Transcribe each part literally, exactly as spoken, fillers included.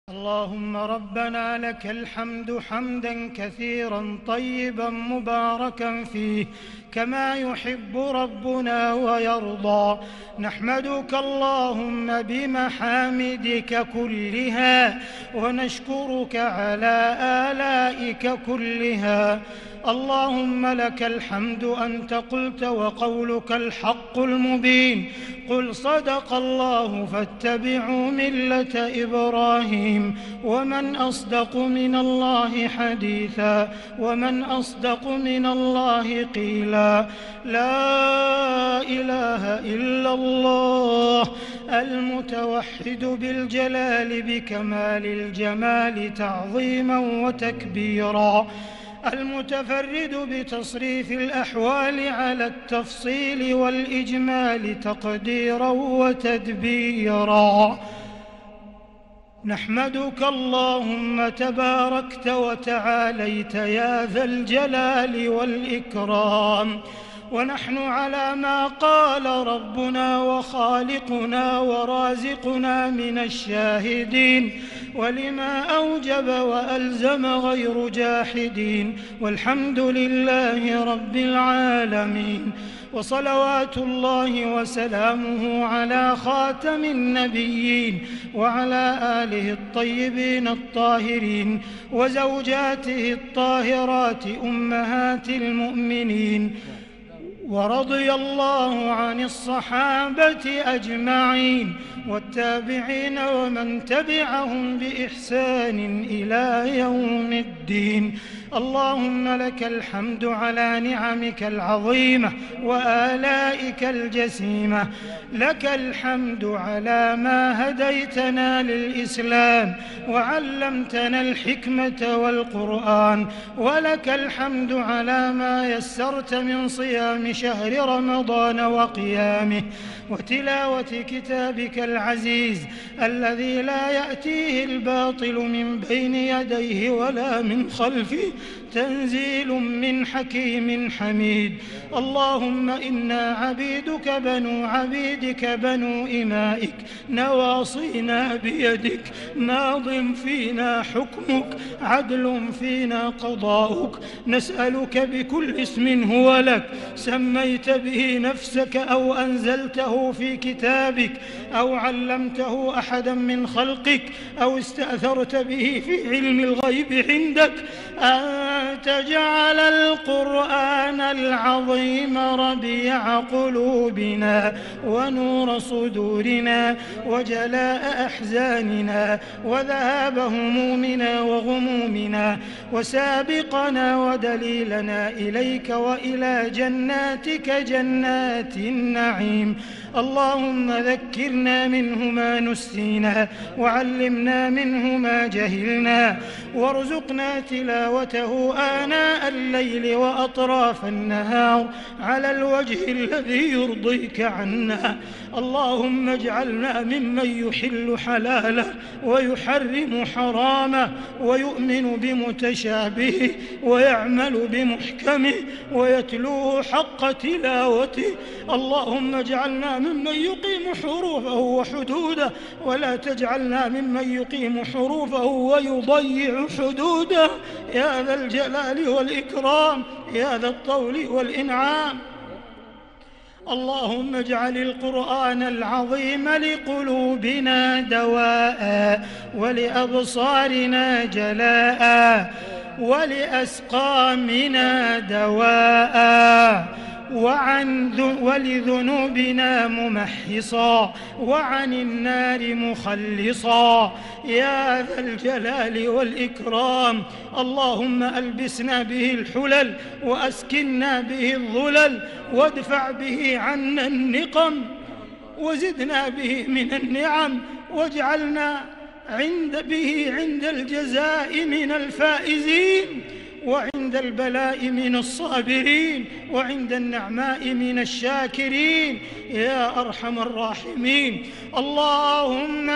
اللهم ربنا لك الحمد حمدا كثيرا طيبا مباركا فيه كما يحب ربنا ويرضى. نحمدك اللهم بمحامدك كلها ونشكرك على آلائك كلها. اللهم لك الحمد أنت قلت وقولك الحق المبين. قل صدق الله فاتبعوا ملة إبراهيم ومن أصدق من الله حديثا ومن أصدق من الله قيلا. لا إله إلا الله المتوحد بالجلال بكمال الجمال تعظيما وتكبيرا، المتفرد بتصريف الأحوال على التفصيل والإجمال تقديرا وتدبيرا. نحمدك اللهم تباركت وتعاليت يا ذا الجلال والإكرام، ونحن على ما قال ربنا وخالقنا ورازقنا من الشاهدين، ولما أوجب وألزم غير جاحدين، والحمد لله رب العالمين. وصلوات الله وسلامه على خاتم النبيين وعلى آله الطيبين الطاهرين وزوجاته الطاهرات أمهات المؤمنين. ورضي الله عن الصحابة أجمعين والتابعين ومن تبعهم بإحسان إلى يوم الدين. اللهم لك الحمد على نعمك العظيمة وآلائك الجسيمة. لك الحمد على ما هديتنا للإسلام وعلمتنا الحكمة والقرآن، ولك الحمد على ما يسرت من صيام شهر رمضان وقيامه وتلاوة كتابك العزيز الذي لا يأتيه الباطل من بين يديه ولا من خلفه، تنزيل من حكيم حميد. اللهم إنا عبيدك بنو عبيدك بنو إمائك نواصينا بيدك، ماض فينا حكمك، عدل فينا قضاؤك. نسألك بكل اسم هو لك سميت به نفسك أو أنزلته في كتابك أو علمته أحدا من خلقك أو استأثرت به في علم الغيب عندك، أن تجعل القرآن العظيم ربيع قلوبنا ونور صدورنا وجلاء أحزاننا وذهاب همومنا وغمومنا وسابقنا ودليلنا إليك وإلى جناتك جنات النعيم. اللهم ذكرنا منه ما نسينا وعلمنا منه ما جهلنا، وارزقنا تلاوته آناء الليل وأطراف النهار على الوجه الذي يرضيك عنا. اللهم اجعلنا ممن يحل حلاله ويحرم حرامه ويؤمن بمتشابهه ويعمل بمحكمه ويتلوه حق تلاوته. اللهم اجعلنا ممن يقيم حروفه وحدوده، ولا تجعلنا ممن يقيم حروفه ويضيع حدوده، يا ذا الجلال والإكرام يا ذا الطول والإنعام. اللهم اجعل القرآن العظيم لقلوبنا دواء ولأبصارنا جلاء ولأسقامنا دواء وعن ولذنوبنا ممحصا وعن النار مخلصا، يا ذا الجلال والإكرام. اللهم ألبسنا به الحلل وأسكننا به الظلل وادفع به عنا النقم وزدنا به من النعم، واجعلنا عند به عند الجزاء من الفائزين، وعند البلاء من الصابرين، وعند النعماء من الشاكرين، يا أرحم الراحمين. اللهم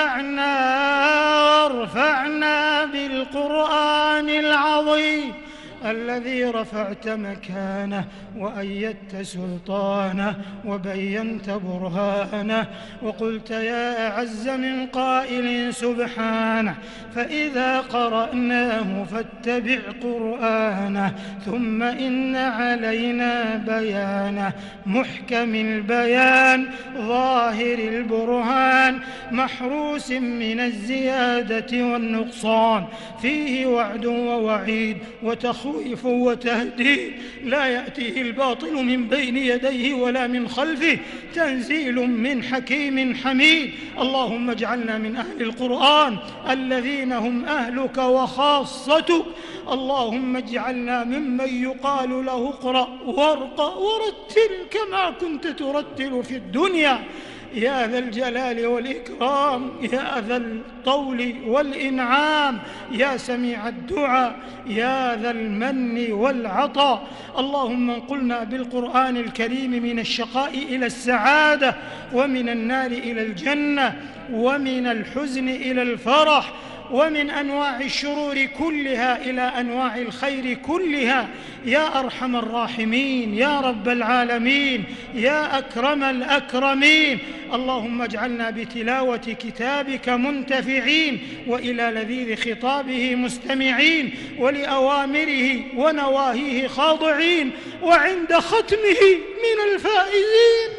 انفعنا وارفعنا بالقرآن العظيم الذي رفعت مكانه وأيدت سلطانه وبينت برهانه، وقلت يا أعز من قائل سبحانه فإذا قرأناه فاتبع قرآنه ثم إن علينا بيانه، محكم البيان ظاهر البرهان محروس من الزيادة والنقصان، فيه وعد ووعيد وتخويف وتهديد، لا يأتيه الباطل من بين يديه ولا من خلفه، تنزيل من حكيم حميد. اللهم اجعلنا من أهل القرآن الذين هم أهلك وخاصتك. اللهم اجعلنا ممن يقال له اقرأ وارقى ورتل كما كنت ترتل في الدنيا، يا ذا الجلال والإكرام، يا ذا الطول والإنعام، يا سميع الدعاء، يا ذا المن والعطاء. اللهم انقلنا بالقرآن الكريم من الشقاء إلى السعادة، ومن النار إلى الجنة، ومن الحزن إلى الفرح، ومن أنواع الشرور كلها إلى أنواع الخير كلها، يا أرحم الراحمين، يا رب العالمين، يا أكرم الأكرمين. اللهم اجعلنا بتلاوة كتابك منتفعين، وإلى لذيذ خطابه مستمعين، ولأوامره ونواهيه خاضعين، وعند ختمه من الفائزين.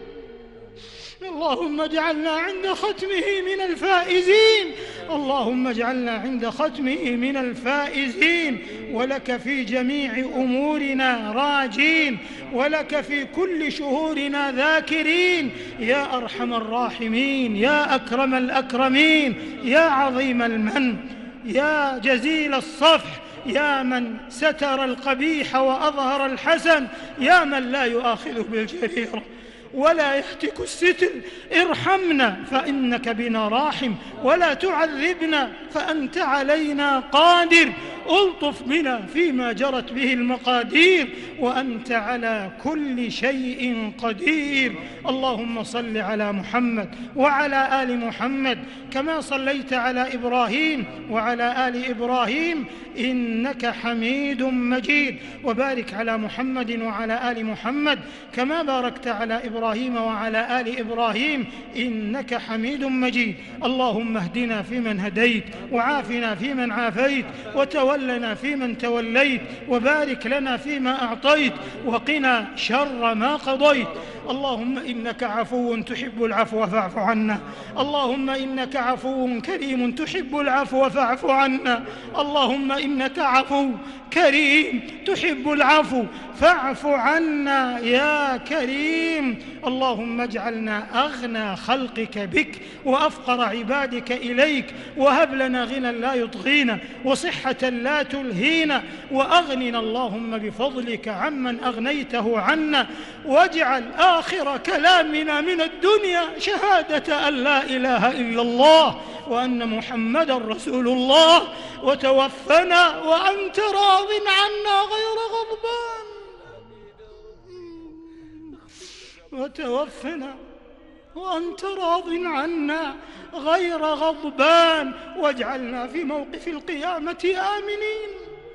اللهم اجعلنا عند ختمه من الفائزين، اللهم اجعلنا عند ختمه من الفائزين، ولك في جميع أمورنا راجين، ولك في كل شهورنا ذاكرين، يا أرحم الراحمين، يا أكرم الأكرمين، يا عظيم المن، يا جزيل الصفح، يا من ستر القبيح وأظهر الحسن، يا من لا يؤاخذ بالجريرة ولا يهتك الستر. ارحمنا فإنك بنا راحم، ولا تعذبنا فأنت علينا قادر. ألطف بنا فيما جرت به المقادير، وأنت على كل شيء قدير. اللهم صل على محمد وعلى آل محمد كما صليت على إبراهيم وعلى آل إبراهيم إنك حميد مجيد، وبارك على محمد وعلى آل محمد كما باركت على إبراهيم وعلى آل إبراهيم إنك حميد مجيد. اللهم اهدنا فيمن هديت، وعافنا فيمن عافيت، وتولنا فيمن توليت، وبارك لنا فيما أعطيت، وقنا شر ما قضيت. اللهم إنك عفو تحب العفو فاعف عنا، اللهم إنك عفو كريم تحب العفو فاعف عنا، اللهم إنك عفو كريم تحب العفو فاعف عنا يا كريم. اللهم اجعلنا أغنى خلقك بك وأفقر عبادك إليك، وهب لنا غنى لا يطغينا وصحة لا تلهينا، وأغننا اللهم بفضلك عمن أغنيته عنا، واجعل آخر كلامنا من الدنيا شهادة أن لا إله إلا الله وأن محمدا رسول الله، وتوفنا وأنت راض عنا غير غضبان، وتوفنا وأنت راض عنا غير غضبان، واجعلنا في موقف القيامة آمنين،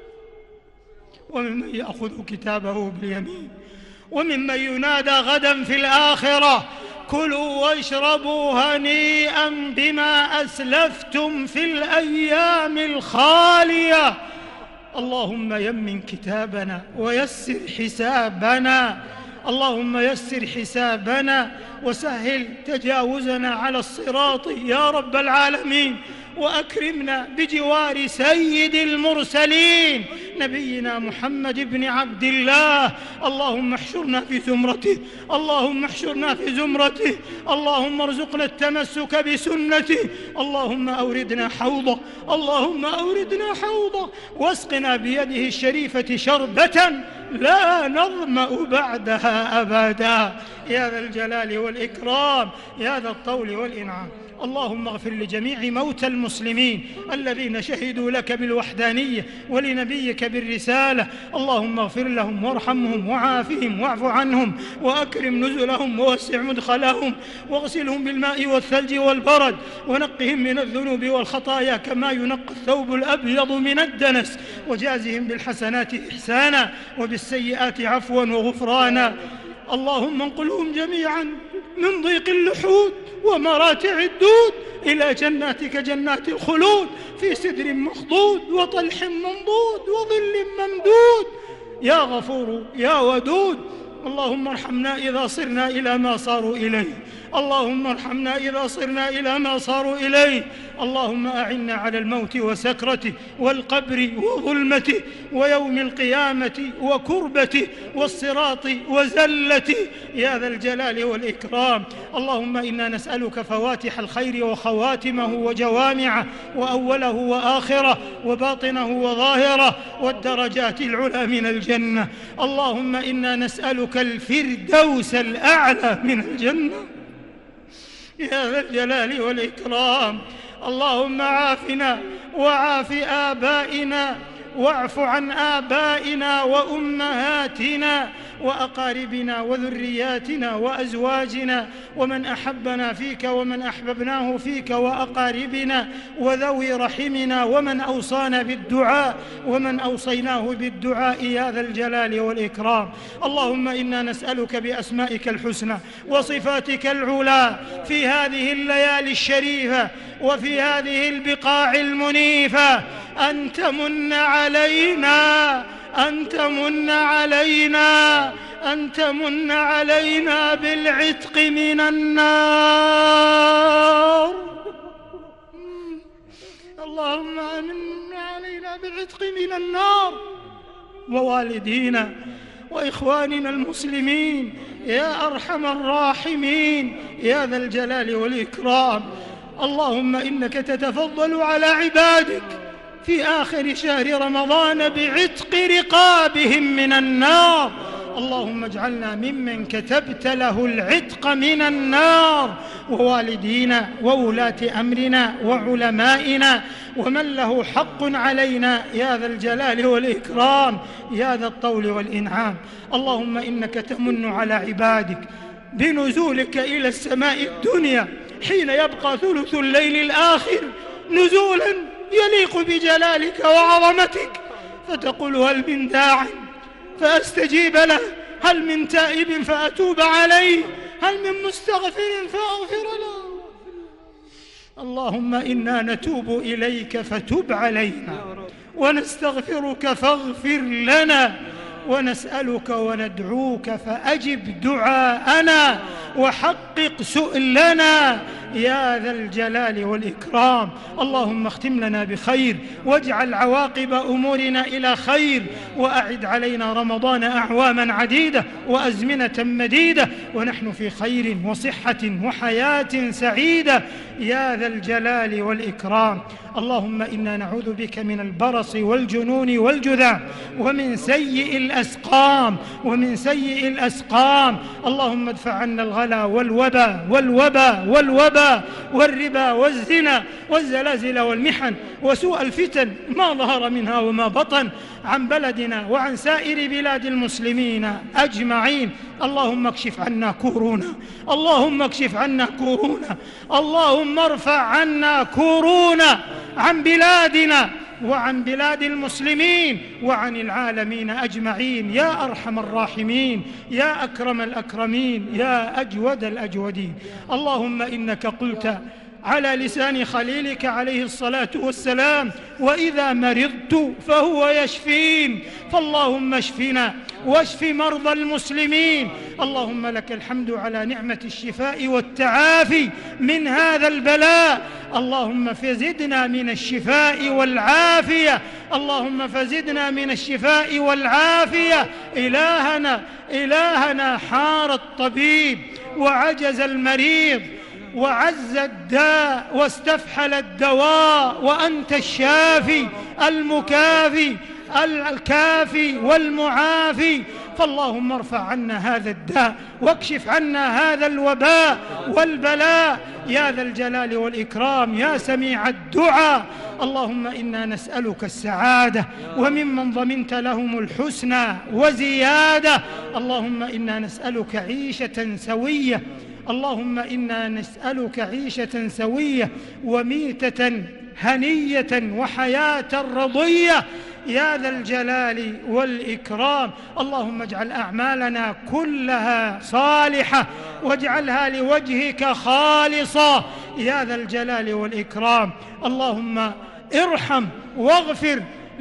وممن يأخذ كتابه باليمين، وممن ينادى غدا في الآخرة كلوا واشربوا هنيئا بما أسلفتم في الأيام الخالية. اللهم يمن كتابنا ويسر حسابنا، اللهم يسر حسابنا وسهل تجاوزنا على الصراط يا رب العالمين، وأكرمنا بجوار سيد المرسلين نبينا محمد بن عبد الله. اللهم احشرنا في زمرته، اللهم احشرنا في زمرته، اللهم ارزقنا التمسك بسنته، اللهم أوردنا حوضه، اللهم أوردنا حوضه، واسقنا بيده الشريفة شربة لا نظمأ بعدها أبدا، يا ذا الجلال والإكرام، يا ذا الطول والإنعام. اللهم اغفر لجميع موتى المسلمين الذين شهدوا لك بالوحدانية ولنبيك بالرسالة. اللهم اغفر لهم وارحمهم وعافهم واعف عنهم وأكرم نزلهم ووسع مدخلهم واغسلهم بالماء والثلج والبرد ونقهم من الذنوب والخطايا كما ينقى الثوب الأبيض من الدنس، وجازهم بالحسنات إحسانا وبالسيئات عفوا وغفرانا. اللهم انقلهم جميعا من ضيق اللحود ومراتع الدود إلى جناتك جنات الخلود في سدر مخضود وطلح منضود وظل ممدود يا غفور يا ودود. اللهم ارحمنا إذا صرنا إلى ما صاروا إليه، اللهم ارحمنا إذا صرنا إلى ما صاروا إليه. اللهم أعنا على الموت وسكرته والقبر وظلمته ويوم القيامة وكربته والصراط وزلته يا ذا الجلال والإكرام. اللهم إنا نسألك فواتح الخير وخواتمه وجوامعه وأوله وآخره وباطنه وظاهره والدرجات العلى من الجنة. اللهم إنا نسألك الفردوس الأعلى من الجنة يا ذا الجلال والإكرام. اللهم عافنا وعاف آبائنا واعف عن آبائنا وأمهاتنا وأقاربنا وذرياتنا وأزواجنا ومن أحبنا فيك ومن أحببناه فيك وأقاربنا وذوي رحمنا ومن أوصانا بالدعاء ومن أوصيناه بالدعاء يا ذا الجلال والإكرام. اللهم إنا نسألك بأسمائك الحسنى وصفاتك العلى في هذه الليالي الشريفة وفي هذه البقاع المنيفة أن تمن علينا أن تمن علينا أن تمن علينا بالعتق من النار. اللهم أمن علينا بالعتق من النار ووالدينا وإخواننا المسلمين يا أرحم الراحمين يا ذا الجلال والإكرام. اللهم إنك تتفضل على عبادك في آخر شهر رمضان بعتق رقابهم من النار. اللهم اجعلنا ممن كتبت له العتق من النار ووالدينا وولاة أمرنا وعلمائنا ومن له حق علينا يا ذا الجلال والإكرام يا ذا الطول والإنعام. اللهم إنك تمن على عبادك بنزولك إلى السماء الدنيا حين يبقى ثلث الليل الآخر نزولا يليق بجلالك وعظمتك، فتقول هل من داع فأستجيب له، هل من تائب فأتوب عليه، هل من مستغفر فأغفر له. اللهم إنا نتوب إليك فتب علينا ونستغفرك فاغفر لنا ونسألك وندعوك فأجب دعاءنا وحقق سؤلنا يا ذا الجلال والإكرام. اللهم اختم لنا بخير واجعل عواقب أمورنا إلى خير وأعد علينا رمضان أعواما عديدة وأزمنة مديدة ونحن في خير وصحة وحياة سعيدة يا ذا الجلال والإكرام. اللهم إنا نعوذ بك من البرص والجنون والجذام ومن سيء الأسقام ومن سيء الأسقام. اللهم ادفع عنا الغلا والوبا والوبا والوبا والربا والزنا والزلازل والمحن وسوء الفتن ما ظهر منها وما بطن عن بلدنا وعن سائر بلاد المسلمين أجمعين. اللهم اكشف عنا كورونا، اللهم اكشف عنا كورونا، اللهم ارفع عنا كورونا عن بلادنا وعن بلاد المسلمين وعن العالمين أجمعين يا أرحم الراحمين يا أكرم الأكرمين يا أجود الأجودين. اللهم إنك قلت على لسان خليلك عليه الصلاة والسلام وإذا مرضت فهو يشفين، فاللهم اشفنا واشف مرضى المسلمين. اللهم لك الحمد على نعمة الشفاء والتعافي من هذا البلاء. اللهم فزدنا من الشفاء والعافية، اللهم فزدنا من الشفاء والعافية. إلهنا إلهنا حار الطبيب وعجز المريض وعز الداء واستفحل الدواء وأنت الشافي المكافي الكافي والمعافي. فاللهم ارفع عنا هذا الداء واكشف عنا هذا الوباء والبلاء يا ذا الجلال والإكرام يا سميع الدعاء. اللهم إنا نسألك السعادة وممن ضمنت لهم الحسنى وزيادة. اللهم إنا نسألك عيشة سوية اللهم إنا نسألك عيشة سوية وميتة هنية وحياة رضية يا ذا الجلال والإكرام. اللهم اجعل أعمالنا كلها صالحة واجعلها لوجهك خالصة يا ذا الجلال والإكرام. اللهم ارحم واغفر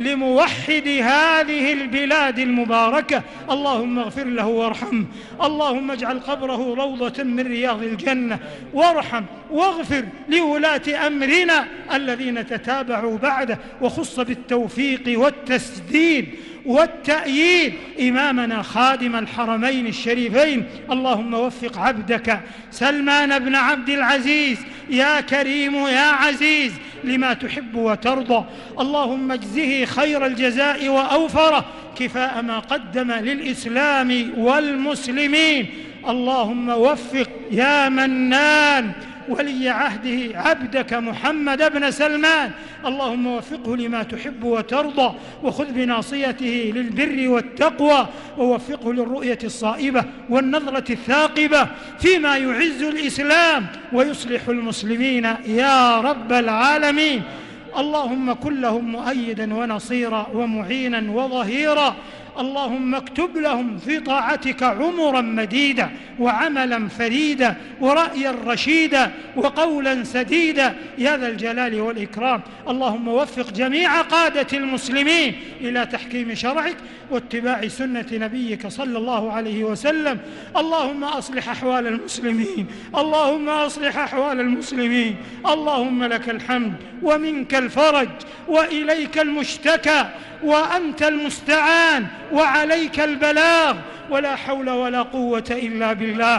لموحد هذه البلاد المباركة. اللهم اغفر له وارحمه. اللهم اجعل قبره روضة من رياض الجنة. وارحم واغفر لولاة أمرنا الذين تتابعوا بعده وخص بالتوفيق والتسديد والتأييد إمامنا خادم الحرمين الشريفين. اللهم وفق عبدك سلمان بن عبد العزيز يا كريم يا عزيز لما تحب وترضى. اللهم اجزه خير الجزاء وأوفره كفاء ما قدم للإسلام والمسلمين. اللهم وفق يا منان ولي عهده عبدك محمد بن سلمان. اللهم وفقه لما تحب وترضى وخذ بناصيته للبر والتقوى ووفقه للرؤية الصائبة والنظرة الثاقبة فيما يعز الإسلام ويصلح المسلمين يا رب العالمين. اللهم كن لهم مؤيدا ونصيرا ومعينا وظهيرا. اللهم اكتب لهم في طاعتك عمرا مديدا وعملا فريدا ورأيا رشيدا وقولا سديدا يا ذا الجلال والإكرام. اللهم وفق جميع قادة المسلمين إلى تحكيم شرعك واتباع سنة نبيك صلى الله عليه وسلم. اللهم أصلح أحوال المسلمين اللهم أصلح أحوال المسلمين. اللهم لك الحمد ومنك الفرج وإليك المشتكى وأنت المستعان وعليك البلاغ ولا حول ولا قوة إلا بالله.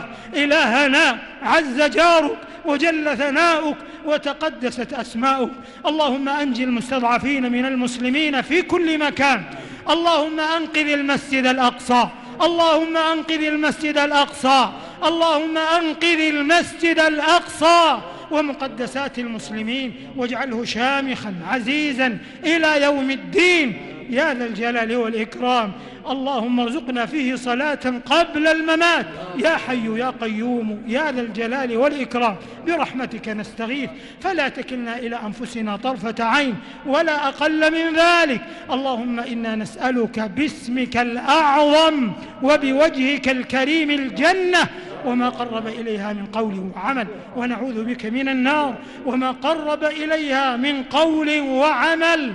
إلهنا عز جارك وجل ثناؤك وتقدست أسماؤك. اللهم أنجي المستضعفين من المسلمين في كل مكان. اللهم أنقذ المسجد الأقصى اللهم أنقذ المسجد الأقصى اللهم أنقذ المسجد الأقصى ومقدسات المسلمين واجعله شامخا عزيزا إلى يوم الدين يا ذا الجلال والإكرام. اللهم ارزقنا فيه صلاة قبل الممات يا حي يا قيوم يا ذا الجلال والإكرام. برحمتك نستغيث فلا تكلنا إلى أنفسنا طرفة عين ولا أقل من ذلك. اللهم إنا نسألك باسمك الأعظم وبوجهك الكريم الجنة وما قرب إليها من قول وعمل ونعوذ بك من النار وما قرب إليها من قول وعمل.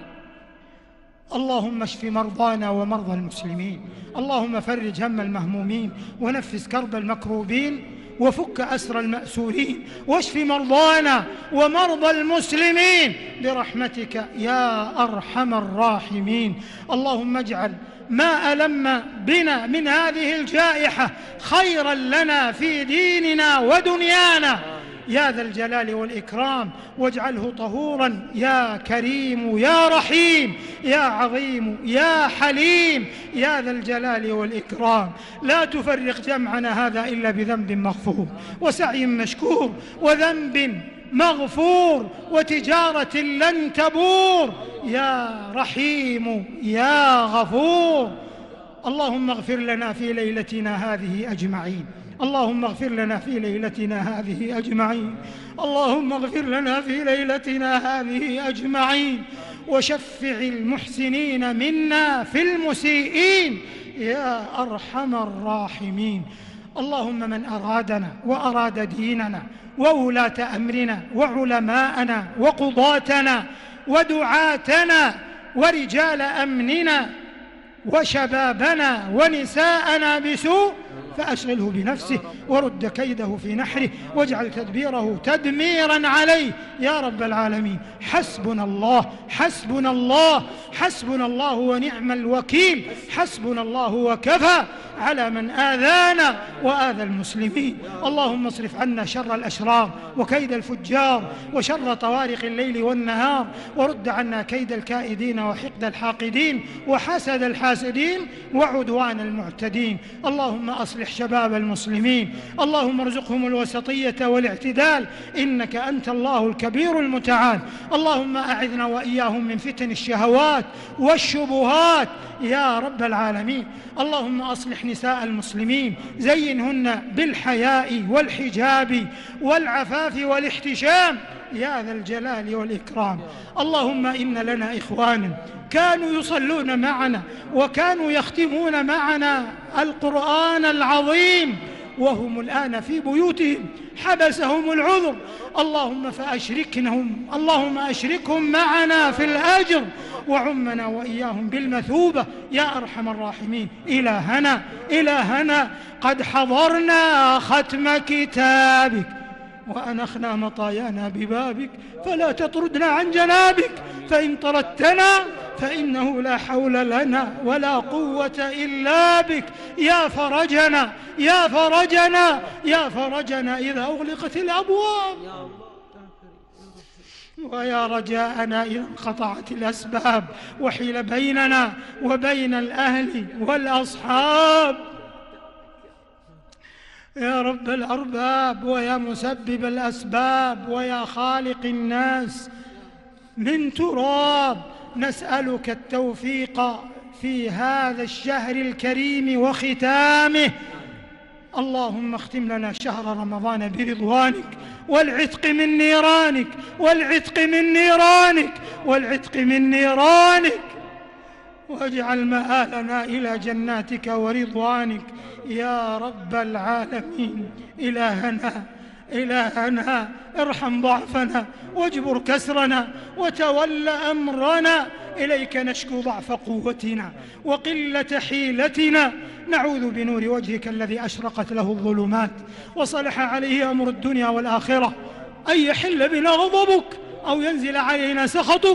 اللهم اشف مرضانا ومرضى المسلمين. اللهم فرج هم المهمومين ونفس كرب المكروبين وفك أسر المأسورين واشف مرضانا ومرضى المسلمين برحمتك يا أرحم الراحمين. اللهم اجعل ما ألم بنا من هذه الجائحة خيرا لنا في ديننا ودنيانا يا ذا الجلال والإكرام واجعله طهورا يا كريم يا رحيم يا عظيم يا حليم يا ذا الجلال والإكرام. لا تفرق جمعنا هذا إلا بذنب مغفور وسعي مشكور وذنب مغفور وتجارة لن تبور يا رحيم يا غفور. اللهم اغفر لنا في ليلتنا هذه أجمعين اللهم اغفر لنا في ليلتنا هذه أجمعين اللهم اغفر لنا في ليلتنا هذه أجمعين وشفع المحسنين منا في المسيئين يا أرحم الراحمين. اللهم من أرادنا وأراد ديننا وولاة أمرنا وعلماءنا وقضاتنا ودعاتنا ورجال أمننا وشبابنا ونساءنا بسوء فأشغله بنفسه ورد كيده في نحره واجعل تدبيره تدميرا عليه يا رب العالمين. حسبنا الله حسبنا الله حسبنا الله ونعم الوكيل. حسبنا الله وكفى على من آذانا وآذى المسلمين. اللهم اصرف عنا شر الأشرار وكيد الفجار وشر طوارق الليل والنهار، ورد عنا كيد الكائدين وحقد الحاقدين وحسد الحاسدين وعدوان المعتدين. اللهم أصلح شباب المسلمين، اللهم ارزقهم الوسطية والاعتدال، إنك أنت الله الكبير المتعال. اللهم أعذنا وإياهم من فتن الشهوات والشبهات يا رب العالمين. اللهم أصلح نساء المسلمين، زينهن بالحياء والحجاب والعفاف والاحتشام يا ذا الجلال والإكرام. اللهم إن لنا إخوانا كانوا يصلون معنا وكانوا يختمون معنا القرآن العظيم وهم الآن في بيوتهم حبسهم العذر، اللهم فأشركنهم اللهم أشركهم معنا في الأجر وعمنا وإياهم بالمثوبة يا أرحم الراحمين. إلهنا إلهنا قد حضرنا ختم كتابك وأنخنا مطايانا ببابك، فلا تطردنا عن جنابك، فإن طردتنا فإنه لا حول لنا ولا قوة إلا بك. يا فرجنا يا فرجنا يا فرجنا إذا أغلقت الأبواب، ويا رجاءنا إذا انقطعت الأسباب وحيل بيننا وبين الأهل والأصحاب. يا رب الأرباب ويا مسبب الأسباب ويا خالق الناس من تراب، نسألك التوفيق في هذا الشهر الكريم وختامه. اللهم اختم لنا شهر رمضان برضوانك والعتق من نيرانك والعتق من نيرانك والعتق من نيرانك، واجعل مآلنا إلى جناتك ورضوانك يا رب العالمين. إلهنا إلهنا ارحم ضعفنا واجبر كسرنا وتول أمرنا، إليك نشكو ضعف قوتنا وقلة حيلتنا، نعوذ بنور وجهك الذي أشرقت له الظلمات وصلح عليه أمر الدنيا والآخرة أن يحل بنا غضبك أو ينزل علينا سخطك.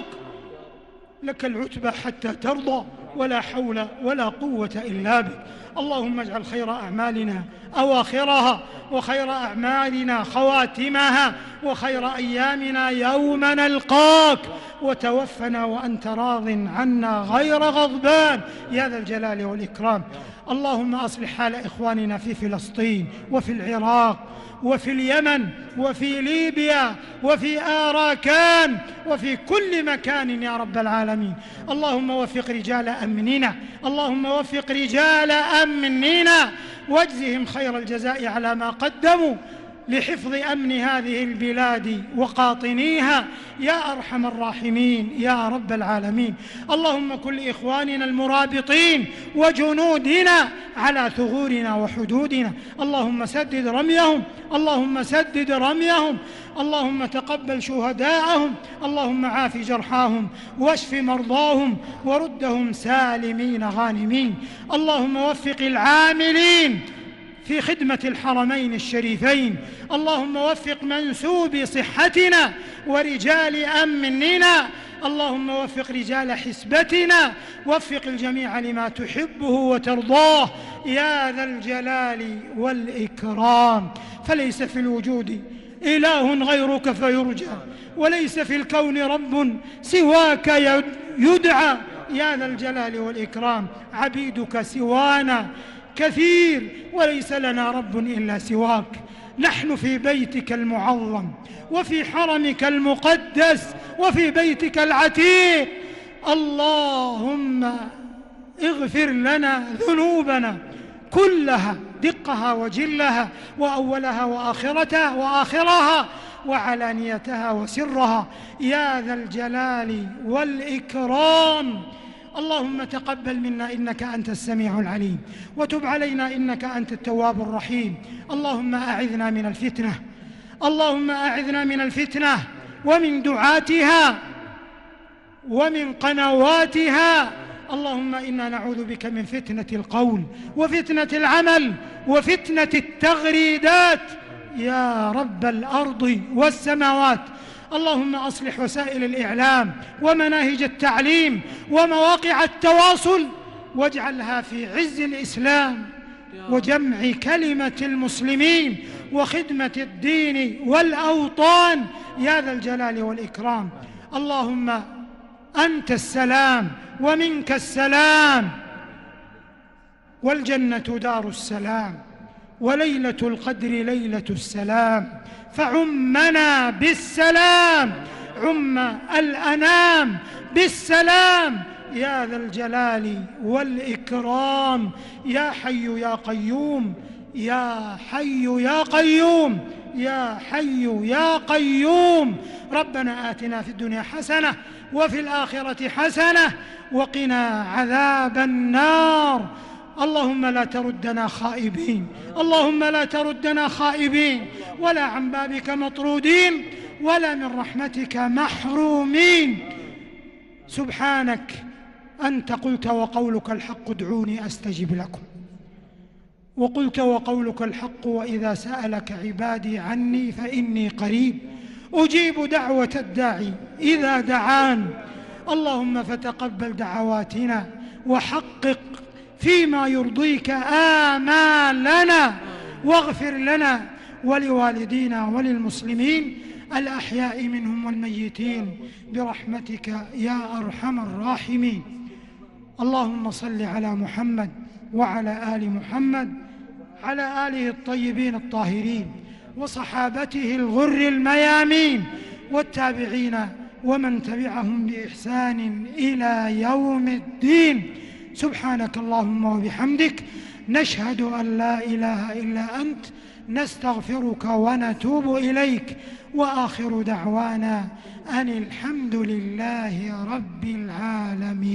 لك العتبى حتى ترضى ولا حول ولا قوة إلا بك. اللهم اجعل خير أعمالنا أواخرها وخير أعمالنا خواتمها وخير أيامنا يوم نلقاك، وتوفنا وأنت راض عنا غير غضبان يا ذا الجلال والإكرام. اللهم أصلح حال إخواننا في فلسطين وفي العراق وفي اليمن وفي ليبيا وفي آراكان وفي كل مكان يا رب العالمين. اللهم وفق رجال أمننا اللهم وفق رجال أمننا واجزهم خير الجزاء على ما قدموا لحفظ أمن هذه البلاد وقاطنيها يا أرحم الراحمين يا رب العالمين. اللهم كن لإخواننا المرابطين وجنودنا على ثغورنا وحدودنا، اللهم سدد رميهم اللهم سدد رميهم اللهم تقبل شهداءهم، اللهم عاف جرحاهم واشف مرضاهم وردهم سالمين غانمين. اللهم وفق العاملين في خدمة الحرمين الشريفين، اللهم وفق منسوبي صحتنا ورجال أمننا، اللهم وفق رجال حسبتنا، وفق الجميع لما تحبه وترضاه يا ذا الجلال والإكرام. فليس في الوجود إله غيرك فيرجى، وليس في الكون رب سواك يدعى يا ذا الجلال والإكرام. عبيدك سوانا كثير وليس لنا رب إلا سواك، نحن في بيتك المعظم وفي حرمك المقدس وفي بيتك العتيق، اللهم اغفر لنا ذنوبنا كلها دقها وجلها وأولها وآخرتها وآخرها وعلانيتها وسرها يا ذا الجلال والإكرام. اللهم تقبل منا إنك أنت السميع العليم، وتب علينا إنك أنت التواب الرحيم. اللهم أعذنا من الفتنة اللهم أعذنا من الفتنة ومن دعاتها ومن قنواتها اللهم إنا نعوذ بك من فتنة القول وفتنة العمل وفتنة التغريدات يا رب الأرض والسماوات. اللهم أصلح وسائل الإعلام ومناهج التعليم ومواقع التواصل، واجعلها في عز الإسلام وجمع كلمة المسلمين وخدمة الدين والأوطان يا ذا الجلال والإكرام. اللهم أنت السلام ومنك السلام، والجنة دار السلام، وليلة القدر ليلة السلام، فعمنا بالسلام، عم الأنام بالسلام يا ذا الجلال والإكرام. يا حي يا قيوم، يا حي يا قيوم، يا حي يا قيوم. ربنا آتنا في الدنيا حسنة وفي الآخرة حسنة وقنا عذاب النار. اللهم لا تردنا خائبين، اللهم لا تردنا خائبين، ولا عن بابك مطرودين، ولا من رحمتك محرومين. سبحانك أنت قلت وقولك الحق ادعوني أستجب لكم، وقلت وقولك الحق وإذا سألك عبادي عني فإني قريب أجيب دعوة الداعي إذا دعان. اللهم فتقبل دعواتنا وحقق فيما يرضيك آمالنا، واغفر لنا ولوالدينا وللمسلمين الأحياء منهم والميتين برحمتك يا أرحم الراحمين. اللهم صل على محمد وعلى آل محمد، على آله الطيبين الطاهرين وصحابته الغر الميامين والتابعين ومن تبعهم بإحسان إلى يوم الدين. سبحانك اللهم وبحمدك، نشهد أن لا إله إلا أنت، نستغفرك ونتوب إليك، وآخر دعوانا أن الحمد لله رب العالمين.